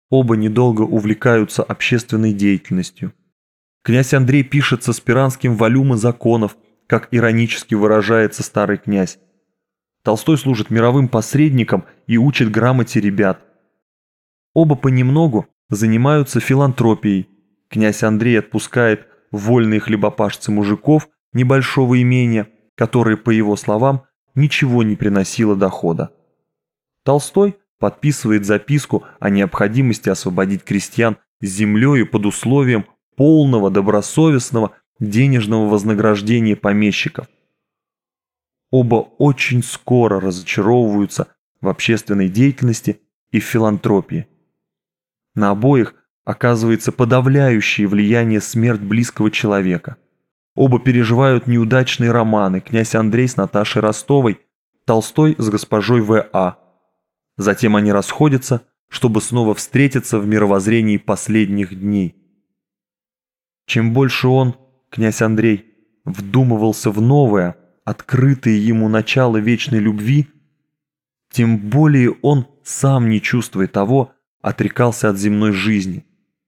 Оба недолго увлекаются общественной деятельностью. Князь Андрей пишет со Спиранским волюмы законов, как иронически выражается старый князь. Толстой служит мировым посредником и учит грамоте ребят. Оба понемногу занимаются филантропией. Князь Андрей отпускает в вольные хлебопашцы мужиков небольшого имения, которое, по его словам, ничего не приносило дохода. Толстой подписывает записку о необходимости освободить крестьян с землею под условием полного добросовестного денежного вознаграждения помещиков. Оба очень скоро разочаровываются в общественной деятельности и в филантропии. На обоих оказывается подавляющее влияние смерть близкого человека. Оба переживают неудачные романы: князь Андрей с Наташей Ростовой, Толстой с госпожой В.А. Затем они расходятся, чтобы снова встретиться в мировоззрении последних дней. Чем больше он, князь Андрей, вдумывался в новое, открытое ему начало вечной любви, тем более он, сам не чувствуя того, отрекался от земной жизни.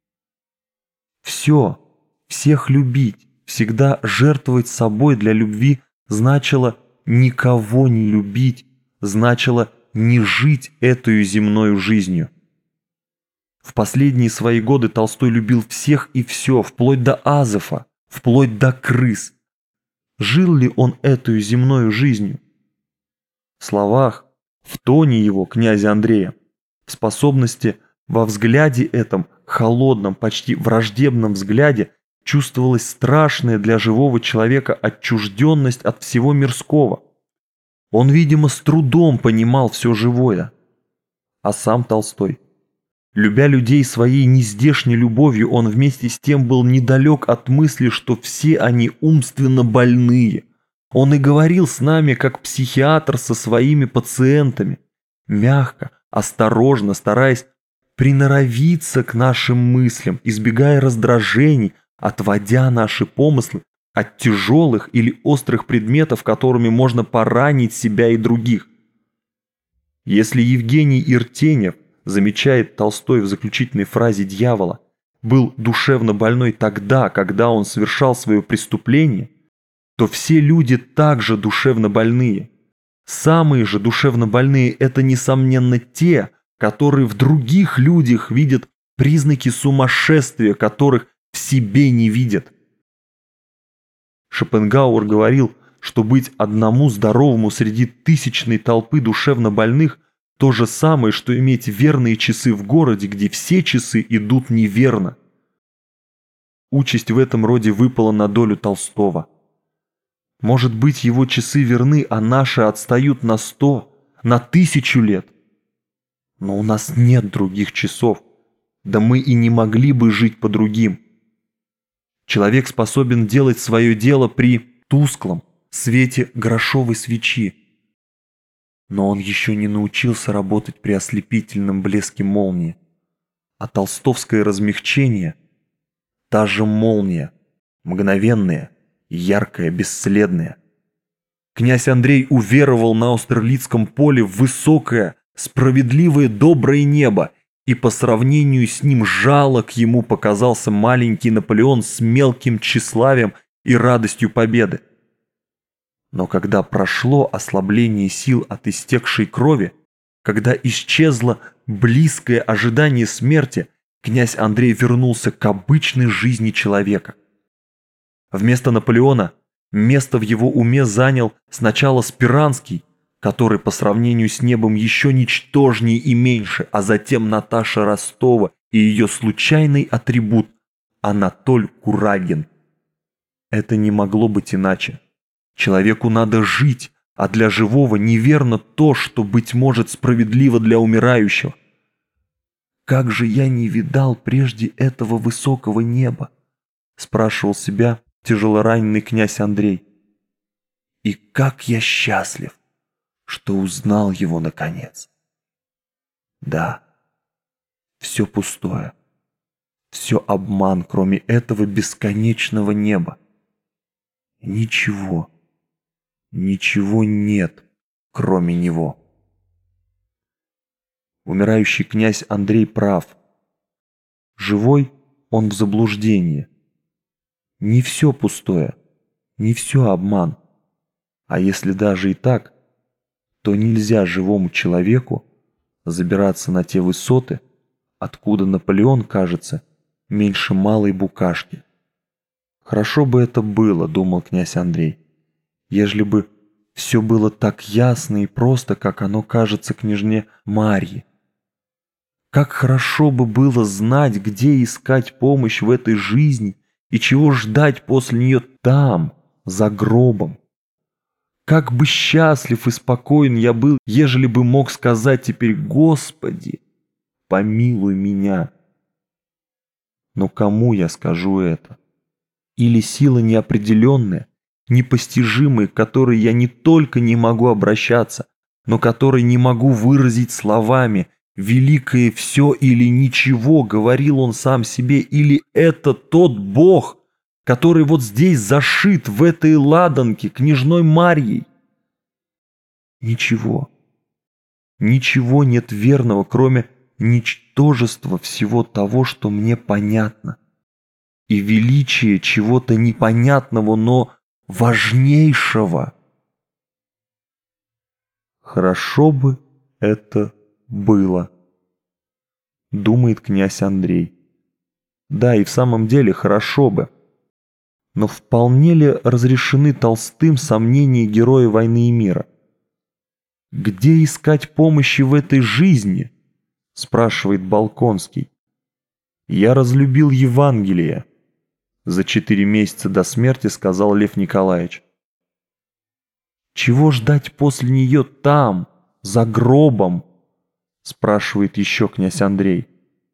Все, всех любить, всегда жертвовать собой для любви значило никого не любить, значило не жить этой земной жизнью. В последние свои годы Толстой любил всех и все, вплоть до Азефа, вплоть до крыс. Жил ли он этой земной жизнью? В словах, в тоне его, князя Андрея, в способности во взгляде этом, холодном, почти враждебном взгляде, чувствовалась страшная для живого человека отчужденность от всего мирского. Он, видимо, с трудом понимал все живое. А сам Толстой, любя людей своей нездешней любовью, он вместе с тем был недалек от мысли, что все они умственно больные. Он и говорил с нами, как психиатр со своими пациентами, мягко, осторожно, стараясь приноровиться к нашим мыслям, избегая раздражений, отводя наши помыслы от тяжелых или острых предметов, которыми можно поранить себя и других. Если Евгений Иртенев, замечает Толстой в заключительной фразе «Дьявола», был душевно больной тогда, когда он совершал свое преступление, то все люди также душевно больные. Самые же душевно больные – это, несомненно, те, которые в других людях видят признаки сумасшествия, которых в себе не видят. Шопенгауэр говорил, что быть одному здоровому среди тысячной толпы душевно больных – то же самое, что иметь верные часы в городе, где все часы идут неверно. Участь в этом роде выпала на долю Толстого. Может быть, его часы верны, а наши отстают на 100, на 1000 лет. Но у нас нет других часов, да мы и не могли бы жить по другим. Человек способен делать свое дело при тусклом свете грошовой свечи, но он еще не научился работать при ослепительном блеске молнии. А толстовское размягчение – та же молния, мгновенная, яркая, бесследная. Князь Андрей уверовал на Аустерлицком поле в высокое, справедливое, доброе небо, и по сравнению с ним жалок ему показался маленький Наполеон с мелким тщеславием и радостью победы. Но когда прошло ослабление сил от истекшей крови, когда исчезло близкое ожидание смерти, князь Андрей вернулся к обычной жизни человека. Вместо Наполеона место в его уме занял сначала Спиранский, который по сравнению с небом еще ничтожнее и меньше, а затем Наташа Ростова и ее случайный атрибут Анатоль Курагин. Это не могло быть иначе. Человеку надо жить, а для живого неверно то, что, быть может, справедливо для умирающего. «Как же я не видал прежде этого высокого неба?» – спрашивал себя тяжелораненый князь Андрей. «И как я счастлив, что узнал его наконец!» Да, все пустое, все обман, кроме этого бесконечного неба. Ничего. Ничего нет, кроме него. Умирающий князь Андрей прав. живой, он в заблуждении. Не все пустое, не все обман. А если даже и так, то нельзя живому человеку забираться на те высоты, откуда Наполеон, кажется, меньше малой букашки. Хорошо бы это было, думал князь Андрей, ежели бы все было так ясно и просто, как оно кажется княжне Марье. Как хорошо бы было знать, где искать помощь в этой жизни и чего ждать после нее там, за гробом. Как бы счастлив и спокоен я был, ежели бы мог сказать теперь: «Господи, помилуй меня». Но кому я скажу это? Или сила неопределенная, непостижимая, к которой я не только не могу обращаться, но которой не могу выразить словами: «Великое все или ничего», говорил он сам себе, или это тот Бог, который вот здесь зашит в этой ладанке княжной Марьей? Ничего. Ничего нет верного, кроме ничтожества всего того, что мне понятно, и величия чего-то непонятного, но важнейшего. Хорошо бы это было, думает князь Андрей. Да, и в самом деле хорошо бы. Но вполне ли разрешены Толстым сомнения героя «Войны и мира»? «Где искать помощи в этой жизни?» – спрашивает Болконский. «Я разлюбил Евангелие», – за 4 месяца до смерти сказал Лев Николаевич. «Чего ждать после нее там, за гробом?» – спрашивает еще князь Андрей.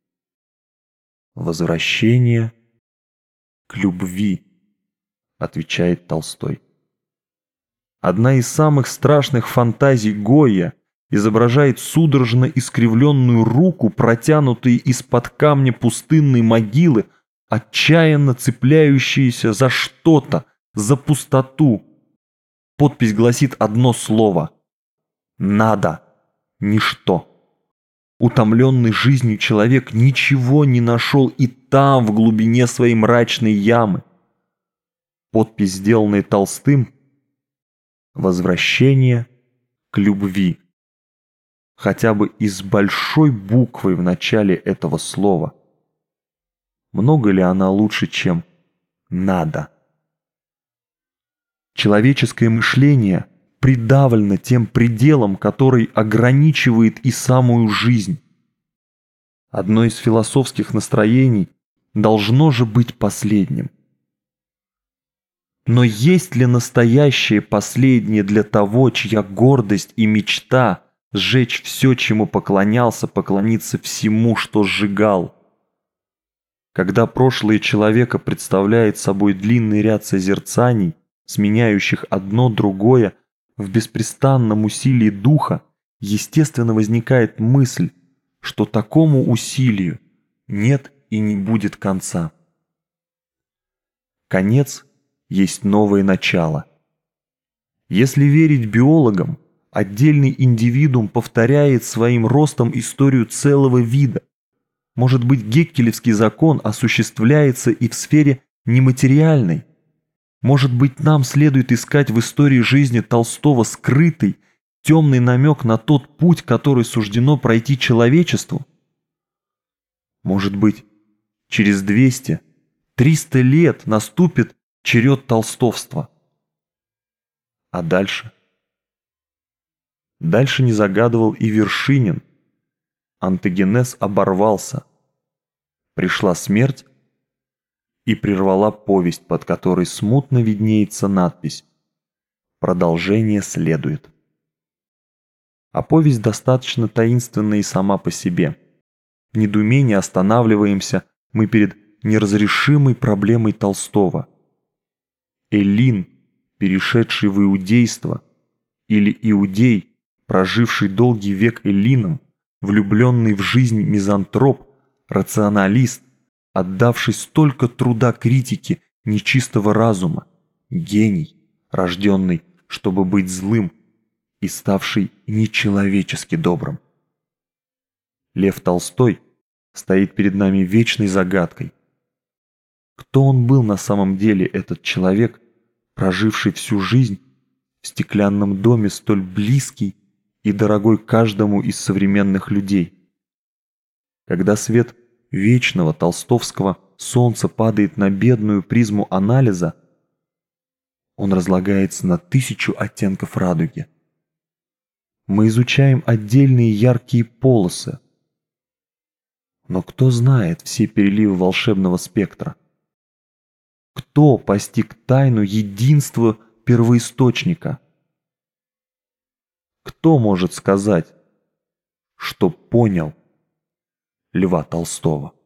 «Возвращение к любви», – отвечает Толстой. Одна из самых страшных фантазий Гойя изображает судорожно искривленную руку, протянутую из-под камня пустынной могилы, отчаянно цепляющиеся за что-то, за пустоту. Подпись гласит одно слово: «Надо, ничто». Утомленный жизнью человек ничего не нашел и там, в глубине своей мрачной ямы. Подпись, сделанная Толстым: «Возвращение к любви». Хотя бы и с большой буквой в начале этого слова. Много ли она лучше, чем «надо»? Человеческое мышление придавлено тем пределом, который ограничивает и самую жизнь. Одно из философских настроений должно же быть последним. Но есть ли настоящее последнее для того, чья гордость и мечта сжечь все, чему поклонялся, поклониться всему, что сжигал? Когда прошлое человека представляет собой длинный ряд созерцаний, сменяющих одно другое в беспрестанном усилии духа, естественно возникает мысль, что такому усилию нет и не будет конца. Конец есть новое начало. Если верить биологам, отдельный индивидуум повторяет своим ростом историю целого вида. Может быть, геккелевский закон осуществляется и в сфере нематериальной. Может быть, нам следует искать в истории жизни Толстого скрытый, темный намек на тот путь, который суждено пройти человечеству? Может быть, через 200-300 лет наступит черед толстовства. А дальше? Дальше не загадывал и Вершинин. Антогенез оборвался. Пришла смерть и прервала повесть, под которой смутно виднеется надпись: «Продолжение следует». А повесть достаточно таинственна и сама по себе. В недоумении останавливаемся мы перед неразрешимой проблемой Толстого. Эллин, перешедший в иудейство, или иудей, проживший долгий век эллином, влюбленный в жизнь мизантроп, рационалист, отдавший столько труда критике нечистого разума, гений, рожденный, чтобы быть злым, и ставший нечеловечески добрым. Лев Толстой стоит перед нами вечной загадкой. Кто он был на самом деле, этот человек, проживший всю жизнь в стеклянном доме, столь близкий и дорогой каждому из современных людей? Когда свет вечного толстовского солнца падает на бедную призму анализа, он разлагается на 1000 оттенков радуги. Мы изучаем отдельные яркие полосы. Но кто знает все переливы волшебного спектра? Кто постиг тайну единства первоисточника? Кто может сказать, что понял Льва Толстого?